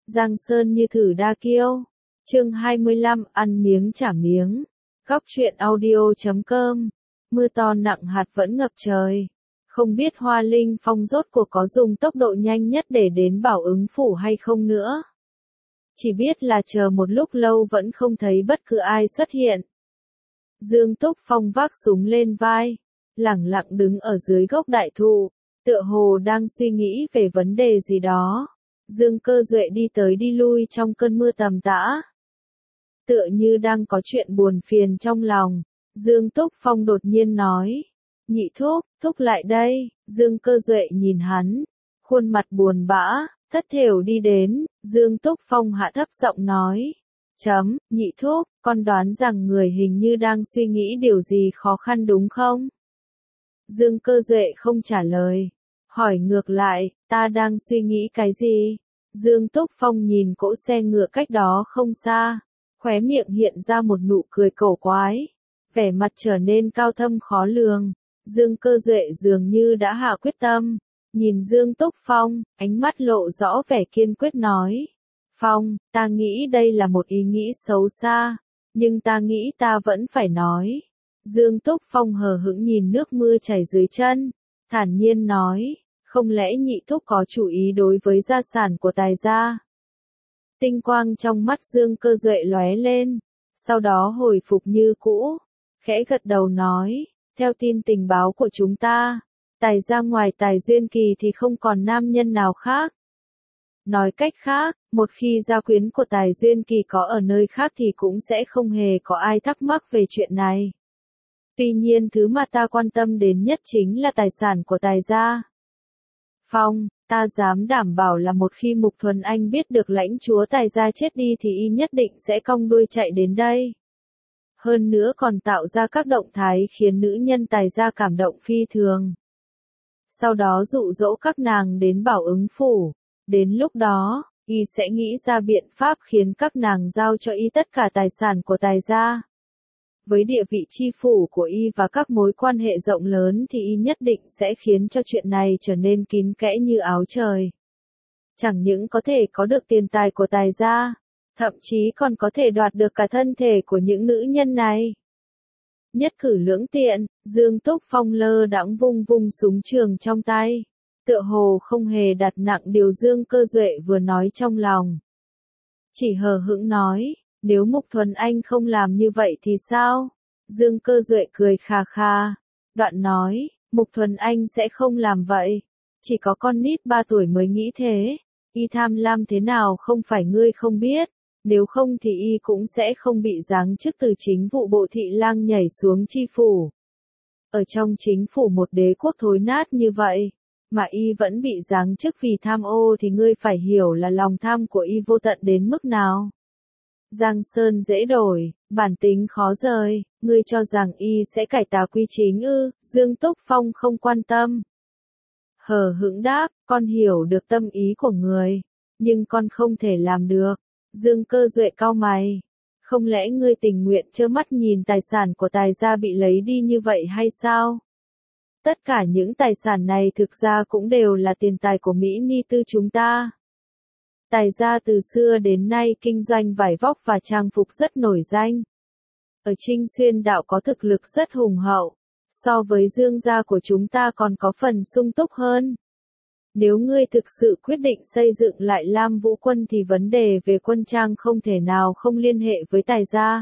Giang Sơn như thử đa kiêu. Chương 25, ăn miếng trả miếng. Góc truyện audio.com. Mưa to nặng hạt vẫn ngập trời. Không biết Hoa Linh Phong rốt cuộc có dùng tốc độ nhanh nhất để đến Bảo Ứng phủ hay không nữa. Chỉ biết là chờ một lúc lâu vẫn không thấy bất cứ ai xuất hiện. Dương Túc Phong vác súng lên vai, lẳng lặng đứng ở dưới gốc đại thụ, tựa hồ đang suy nghĩ về vấn đề gì đó. Dương Cơ Duệ đi tới đi lui trong cơn mưa tầm tã. Tựa như đang có chuyện buồn phiền trong lòng, Dương Túc Phong đột nhiên nói. Nhị thúc, thúc lại đây. Dương Cơ Duệ nhìn hắn, khuôn mặt buồn bã, thất thểu đi đến. Dương Túc Phong hạ thấp giọng nói. Nhị thúc, con đoán rằng người hình như đang suy nghĩ điều gì khó khăn đúng không? Dương Cơ Duệ không trả lời. Hỏi ngược lại, ta đang suy nghĩ cái gì? Dương Túc Phong nhìn cỗ xe ngựa cách đó không xa, khóe miệng hiện ra một nụ cười cổ quái, vẻ mặt trở nên cao thâm khó lường. Dương Cơ Duệ dường như đã hạ quyết tâm, nhìn Dương Túc Phong, ánh mắt lộ rõ vẻ kiên quyết nói. Phong, ta nghĩ đây là một ý nghĩ xấu xa, nhưng ta nghĩ ta vẫn phải nói. Dương Túc Phong hờ hững nhìn nước mưa chảy dưới chân, thản nhiên nói, không lẽ nhị thúc có chủ ý đối với gia sản của Tài gia? Tinh quang trong mắt Dương Cơ Duệ lóe lên, sau đó hồi phục như cũ, khẽ gật đầu nói, theo tin tình báo của chúng ta, Tài gia ngoài Tài Duyên Kỳ thì không còn nam nhân nào khác. Nói cách khác, một khi gia quyến của Tài Duyên Kỳ có ở nơi khác thì cũng sẽ không hề có ai thắc mắc về chuyện này. Tuy nhiên thứ mà ta quan tâm đến nhất chính là tài sản của Tài gia. Phong, ta dám đảm bảo là một khi Mục Thuần Anh biết được lãnh chúa Tài gia chết đi thì y nhất định sẽ cong đuôi chạy đến đây. Hơn nữa còn tạo ra các động thái khiến nữ nhân Tài gia cảm động phi thường. Sau đó dụ dỗ các nàng đến Bảo Ứng phủ. Đến lúc đó, y sẽ nghĩ ra biện pháp khiến các nàng giao cho y tất cả tài sản của Tài gia. Với địa vị chi phủ của y và các mối quan hệ rộng lớn thì y nhất định sẽ khiến cho chuyện này trở nên kín kẽ như áo trời. Chẳng những có thể có được tiền tài của Tài gia, thậm chí còn có thể đoạt được cả thân thể của những nữ nhân này. Nhất cử lưỡng tiện, Dương Túc Phong lơ đãng vung vung súng trường trong tay, tựa hồ không hề đặt nặng điều Dương Cơ Duệ vừa nói trong lòng. Chỉ hờ hững nói, nếu Mục Thuần Anh không làm như vậy thì sao? Dương Cơ Duệ cười khà khà, đoạn nói, Mục Thuần Anh sẽ không làm vậy. Chỉ có con nít 3 tuổi mới nghĩ thế. Y tham lam thế nào không phải ngươi không biết, nếu không thì y cũng sẽ không bị giáng chức từ chính vụ bộ thị lang nhảy xuống chi phủ. Ở trong chính phủ một đế quốc thối nát như vậy, mà y vẫn bị giáng chức vì tham ô thì ngươi phải hiểu là lòng tham của y vô tận đến mức nào. Giang Sơn dễ đổi, bản tính khó rời, ngươi cho rằng y sẽ cải tà quy chính ư? Dương Túc Phong không quan tâm. Hờ hững đáp, con hiểu được tâm ý của người, nhưng con không thể làm được. Dương Cơ Duệ cau mày. Không lẽ ngươi tình nguyện trơ mắt nhìn tài sản của Tài gia bị lấy đi như vậy hay sao? Tất cả những tài sản này thực ra cũng đều là tiền tài của Mỹ Ni Tư chúng ta. Tài gia từ xưa đến nay kinh doanh vải vóc và trang phục rất nổi danh. Ở Trinh Xuyên đạo có thực lực rất hùng hậu, so với Dương gia của chúng ta còn có phần sung túc hơn. Nếu ngươi thực sự quyết định xây dựng lại Lam Vũ quân thì vấn đề về quân trang không thể nào không liên hệ với Tài gia.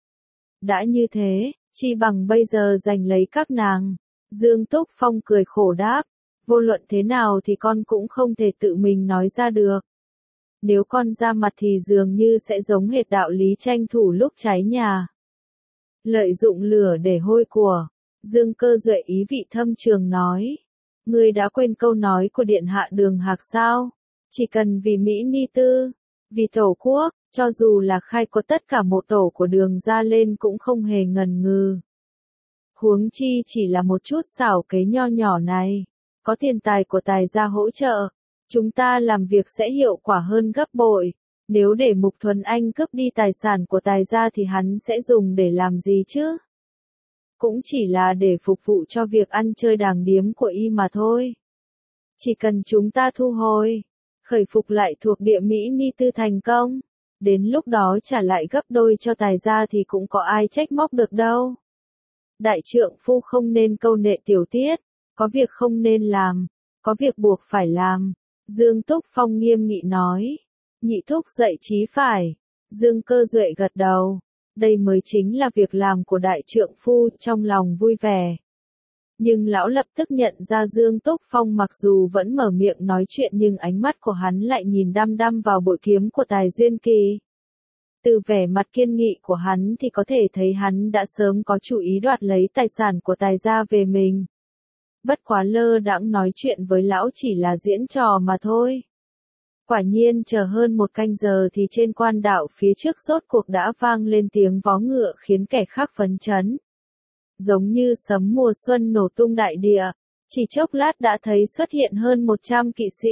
Đã như thế, chi bằng bây giờ giành lấy các nàng. Dương Túc Phong cười khổ đáp, vô luận thế nào thì con cũng không thể tự mình nói ra được. Nếu con ra mặt thì dường như sẽ giống hệt đạo lý tranh thủ lúc cháy nhà. Lợi dụng lửa để hôi của. Dương Cơ Duệ ý vị thâm trường nói. Ngươi đã quên câu nói của Điện Hạ Đường Hạc sao? Chỉ cần vì Mỹ Ni Tư, vì Tổ quốc, cho dù là khai quật tất cả mộ tổ của Đường ra lên cũng không hề ngần ngừ. Huống chi chỉ là một chút xảo kế nho nhỏ này. Có tiền tài của Tài gia hỗ trợ, chúng ta làm việc sẽ hiệu quả hơn gấp bội. Nếu để Mục Thuần Anh cướp đi tài sản của Tài gia thì hắn sẽ dùng để làm gì chứ? Cũng chỉ là để phục vụ cho việc ăn chơi đàng điếm của y mà thôi. Chỉ cần chúng ta thu hồi, khởi phục lại thuộc địa Mỹ Ni Tư thành công. Đến lúc đó trả lại gấp đôi cho Tài gia thì cũng có ai trách móc được đâu. Đại trượng phu không nên câu nệ tiểu tiết, có việc không nên làm, có việc buộc phải làm. Dương Túc Phong nghiêm nghị nói. Nhị thúc dạy chí phải. Dương Cơ Duệ gật đầu. Đây mới chính là việc làm của đại trượng phu, trong lòng vui vẻ. Nhưng lão lập tức nhận ra Dương Túc Phong mặc dù vẫn mở miệng nói chuyện nhưng ánh mắt của hắn lại nhìn đăm đăm vào bội kiếm của Tài Duyên Kỳ. Từ vẻ mặt kiên nghị của hắn thì có thể thấy hắn đã sớm có chủ ý đoạt lấy tài sản của Tài gia về mình. Bất quá lơ đãng nói chuyện với lão chỉ là diễn trò mà thôi. Quả nhiên chờ hơn một canh giờ thì trên quan đạo phía trước rốt cuộc đã vang lên tiếng vó ngựa khiến kẻ khác phấn chấn. Giống như sấm mùa xuân nổ tung đại địa, chỉ chốc lát đã thấy xuất hiện hơn 100 kỵ sĩ.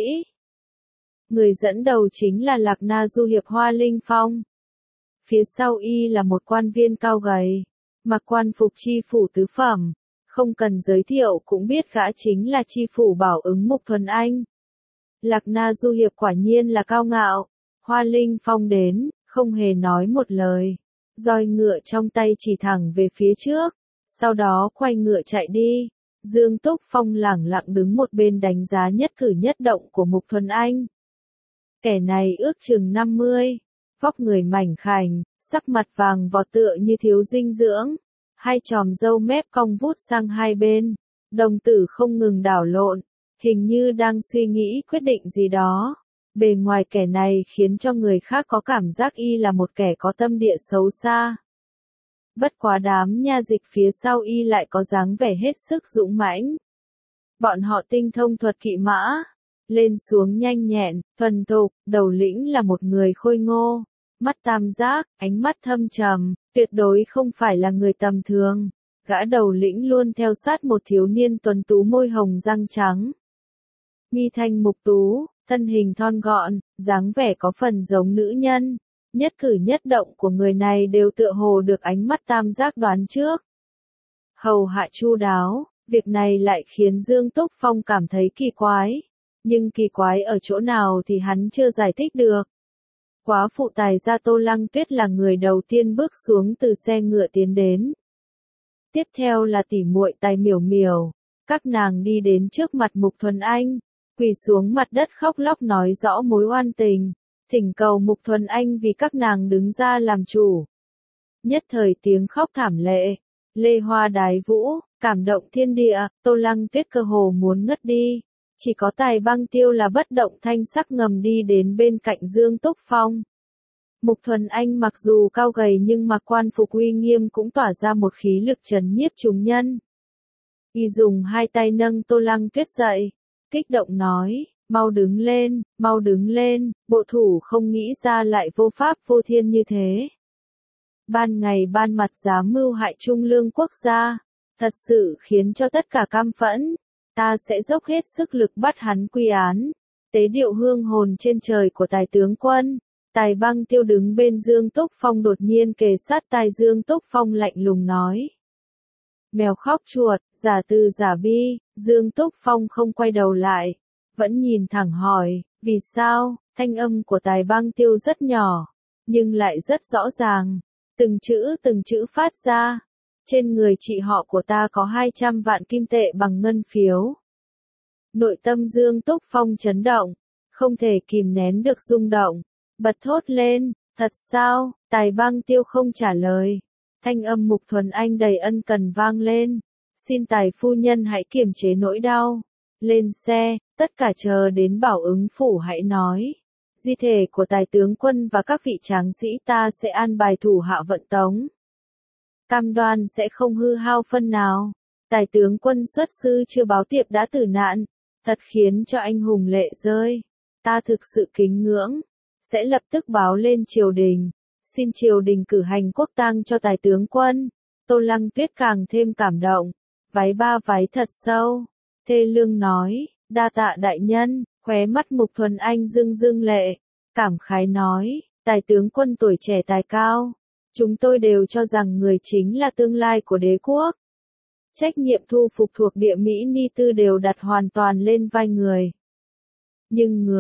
Người dẫn đầu chính là Lạc Na Du Hiệp Hoa Linh Phong. Phía sau y là một quan viên cao gầy, mặc quan phục chi phủ tứ phẩm, không cần giới thiệu cũng biết gã chính là chi phủ Bảo Ứng Mục Thuần Anh. Lạc Na Du Hiệp quả nhiên là cao ngạo, Hoa Linh Phong đến, không hề nói một lời, roi ngựa trong tay chỉ thẳng về phía trước, sau đó quay ngựa chạy đi. Dương Túc Phong lẳng lặng đứng một bên đánh giá nhất cử nhất động của Mục Thuần Anh. Kẻ này ước chừng 50, vóc người mảnh khảnh, sắc mặt vàng vọt tựa như thiếu dinh dưỡng, hai chòm râu mép cong vút sang hai bên, đồng tử không ngừng đảo lộn, hình như đang suy nghĩ quyết định gì đó. Bề ngoài kẻ này khiến cho người khác có cảm giác y là một kẻ có tâm địa xấu xa. Bất quá đám nha dịch phía sau y lại có dáng vẻ hết sức dũng mãnh. Bọn họ tinh thông thuật kỵ mã, lên xuống nhanh nhẹn, thuần thục, đầu lĩnh là một người khôi ngô, mắt tam giác, ánh mắt thâm trầm, tuyệt đối không phải là người tầm thường. Gã đầu lĩnh luôn theo sát một thiếu niên tuấn tú môi hồng răng trắng. Mi thanh mục tú, thân hình thon gọn, dáng vẻ có phần giống nữ nhân. Nhất cử nhất động của người này đều tựa hồ được ánh mắt tam giác đoán trước. Hầu hạ chu đáo, việc này lại khiến Dương Túc Phong cảm thấy kỳ quái. Nhưng kỳ quái ở chỗ nào thì hắn chưa giải thích được. Quá phụ Tài gia Tô Lăng Tuyết là người đầu tiên bước xuống từ xe ngựa tiến đến. Tiếp theo là tỷ muội Tài Miểu Miểu, các nàng đi đến trước mặt Mục Thuần Anh, quỳ xuống mặt đất khóc lóc nói rõ mối oan tình, thỉnh cầu Mục Thuần Anh vì các nàng đứng ra làm chủ. Nhất thời tiếng khóc thảm lệ, lê hoa đái vũ, cảm động thiên địa, Tô Lăng Tuyết cơ hồ muốn ngất đi. Chỉ có Tài Băng Tiêu là bất động thanh sắc ngầm đi đến bên cạnh Dương Túc Phong. Mục Thuần Anh mặc dù cao gầy nhưng mặc quan phục uy nghiêm cũng tỏa ra một khí lực trấn nhiếp chúng nhân. Y dùng hai tay nâng Tô Lăng Tuyết dậy, kích động nói, mau đứng lên, bộ thủ không nghĩ ra lại vô pháp vô thiên như thế. Ban ngày ban mặt dám mưu hại trung lương quốc gia, thật sự khiến cho tất cả căm phẫn. Ta sẽ dốc hết sức lực bắt hắn quy án. Tế điệu hương hồn trên trời của Tài tướng quân. Tài Băng Tiêu đứng bên Dương Túc Phong đột nhiên kề sát tai Dương Túc Phong lạnh lùng nói. Mèo khóc chuột, giả từ giả bi. Dương Túc Phong không quay đầu lại, vẫn nhìn thẳng hỏi, vì sao? Thanh âm của Tài Băng Tiêu rất nhỏ, nhưng lại rất rõ ràng. Từng chữ phát ra. Trên người chị họ của ta có 200 vạn kim tệ bằng ngân phiếu. Nội tâm Dương Túc Phong chấn động, không thể kìm nén được rung động, bật thốt lên, thật sao? Tài Băng Tiêu không trả lời. Thanh âm Mục Thuần Anh đầy ân cần vang lên, xin Tài phu nhân hãy kiềm chế nỗi đau. Lên xe, tất cả chờ đến Bảo Ứng phủ hãy nói. Di thể của Tài tướng quân và các vị tráng sĩ ta sẽ an bài thủ hạ vận tống. Cam đoan sẽ không hư hao phân nào. Tài tướng quân xuất sư chưa báo tiệp đã tử nạn, thật khiến cho anh hùng lệ rơi. Ta thực sự kính ngưỡng, sẽ lập tức báo lên triều đình, xin triều đình cử hành quốc tang cho Tài tướng quân. Tô Lăng Tuyết càng thêm cảm động, váy thật sâu, thê lương nói, đa tạ đại nhân. Khóe mắt Mục Thuần Anh rưng lệ, cảm khái nói, Tài tướng quân tuổi trẻ tài cao. Chúng tôi đều cho rằng người chính là tương lai của đế quốc. Trách nhiệm thu phục thuộc địa Mỹ Ni Tư đều đặt hoàn toàn lên vai người. Nhưng người,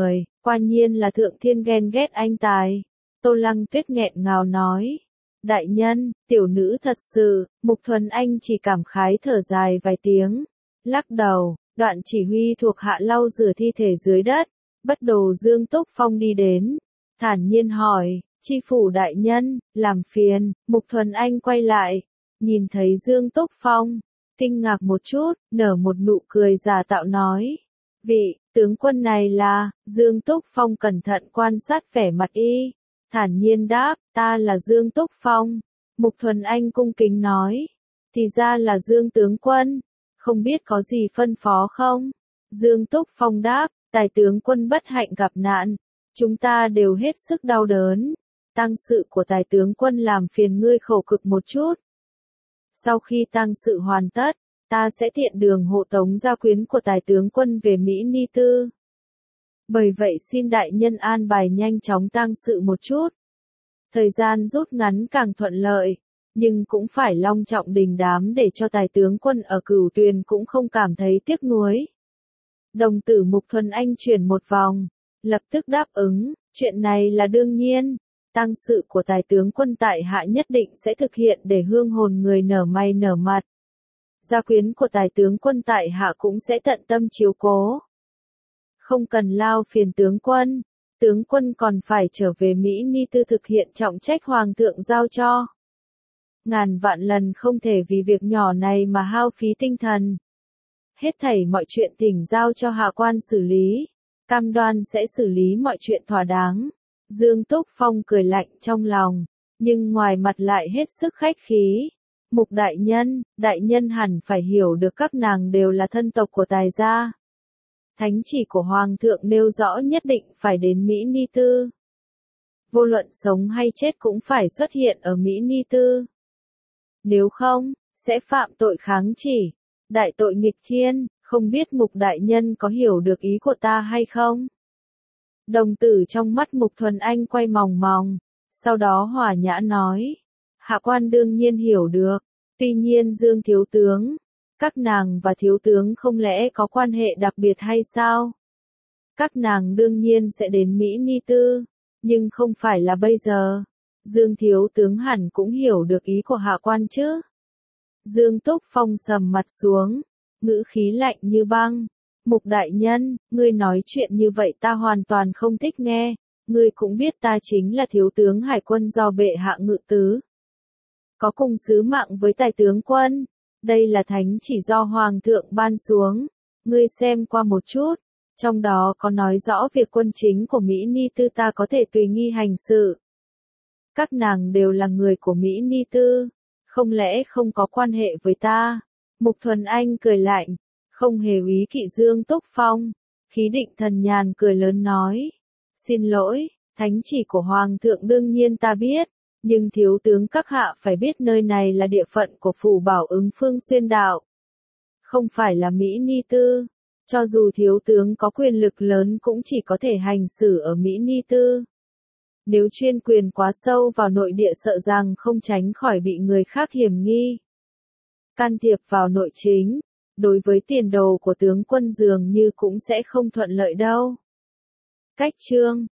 Quả nhiên là thượng thiên ghen ghét anh tài. Tô Lăng Tuyết nghẹn ngào nói. Đại nhân, tiểu nữ thật sự, Mục Thuần Anh chỉ cảm khái thở dài vài tiếng. Lắc đầu, đoạn chỉ huy thuộc hạ lau rửa thi thể dưới đất. Bất đồ Dương Túc Phong đi đến. Thản nhiên hỏi, chi phủ đại nhân, làm phiền, Mục Thuần Anh quay lại. Nhìn thấy Dương Túc Phong, kinh ngạc một chút, nở một nụ cười giả tạo nói. Vị, tướng quân này là, Dương Túc Phong cẩn thận quan sát vẻ mặt y. Thản nhiên đáp, ta là Dương Túc Phong. Mục Thuần Anh cung kính nói. Thì ra là Dương tướng quân. Không biết có gì phân phó không? Dương Túc Phong đáp, tài tướng quân bất hạnh gặp nạn. Chúng ta đều hết sức đau đớn. Tang sự của tài tướng quân làm phiền ngươi khổ cực một chút. Sau khi tang sự hoàn tất, ta sẽ tiện đường hộ tống gia quyến của tài tướng quân về Mỹ Ni Tư. Bởi vậy xin đại nhân an bài nhanh chóng tang sự một chút. Thời gian rút ngắn càng thuận lợi, nhưng cũng phải long trọng đình đám để cho tài tướng quân ở Cửu Tuyền cũng không cảm thấy tiếc nuối. Đồng tử Mục Thuần Anh chuyển một vòng, lập tức đáp ứng, chuyện này là đương nhiên. Tang sự của tài tướng quân tại hạ nhất định sẽ thực hiện để hương hồn người nở mày nở mặt. Gia quyến của tài tướng quân tại hạ cũng sẽ tận tâm chiếu cố. Không cần lao phiền tướng quân còn phải trở về Mỹ Ni Tư thực hiện trọng trách hoàng thượng giao cho. Ngàn vạn lần không thể vì việc nhỏ này mà hao phí tinh thần. Hết thảy mọi chuyện thỉnh giao cho hạ quan xử lý, cam đoan sẽ xử lý mọi chuyện thỏa đáng. Dương Túc Phong cười lạnh trong lòng, nhưng ngoài mặt lại hết sức khách khí. Mục đại nhân hẳn phải hiểu được các nàng đều là thân tộc của tài gia. Thánh chỉ của Hoàng thượng nêu rõ nhất định phải đến Mỹ Ni Tư. Vô luận sống hay chết cũng phải xuất hiện ở Mỹ Ni Tư. Nếu không, sẽ phạm tội kháng chỉ, đại tội nghịch thiên, không biết Mục đại nhân có hiểu được ý của ta hay không? Đồng tử trong mắt Mục Thuần Anh quay mòng mòng, sau đó hòa nhã nói. Hạ quan đương nhiên hiểu được, tuy nhiên Dương thiếu tướng, các nàng và thiếu tướng không lẽ có quan hệ đặc biệt hay sao? Các nàng đương nhiên sẽ đến Mỹ Ni Tư, nhưng không phải là bây giờ. Dương thiếu tướng hẳn cũng hiểu được ý của hạ quan chứ. Dương Túc Phong sầm mặt xuống, ngữ khí lạnh như băng. Mục đại nhân, ngươi nói chuyện như vậy ta hoàn toàn không thích nghe, ngươi cũng biết ta chính là thiếu tướng hải quân do bệ hạ ngự tứ. Có cùng sứ mạng với tài tướng quân, đây là thánh chỉ do hoàng thượng ban xuống, ngươi xem qua một chút, trong đó có nói rõ việc quân chính của Mỹ Ni Tư ta có thể tùy nghi hành sự. Các nàng đều là người của Mỹ Ni Tư, không lẽ không có quan hệ với ta? Mục Thuần Anh cười lạnh, không hề úy kỵ Dương Túc Phong, khí định thần nhàn cười lớn nói. Xin lỗi, thánh chỉ của Hoàng thượng đương nhiên ta biết, nhưng thiếu tướng các hạ phải biết nơi này là địa phận của phủ Bảo Ứng Phương Xuyên Đạo. Không phải là Mỹ Ni Tư, cho dù thiếu tướng có quyền lực lớn cũng chỉ có thể hành xử ở Mỹ Ni Tư. Nếu chuyên quyền quá sâu vào nội địa sợ rằng không tránh khỏi bị người khác hiểm nghi. Can thiệp vào nội chính, đối với tiền đồ của tướng quân dường như cũng sẽ không thuận lợi đâu. Cách chương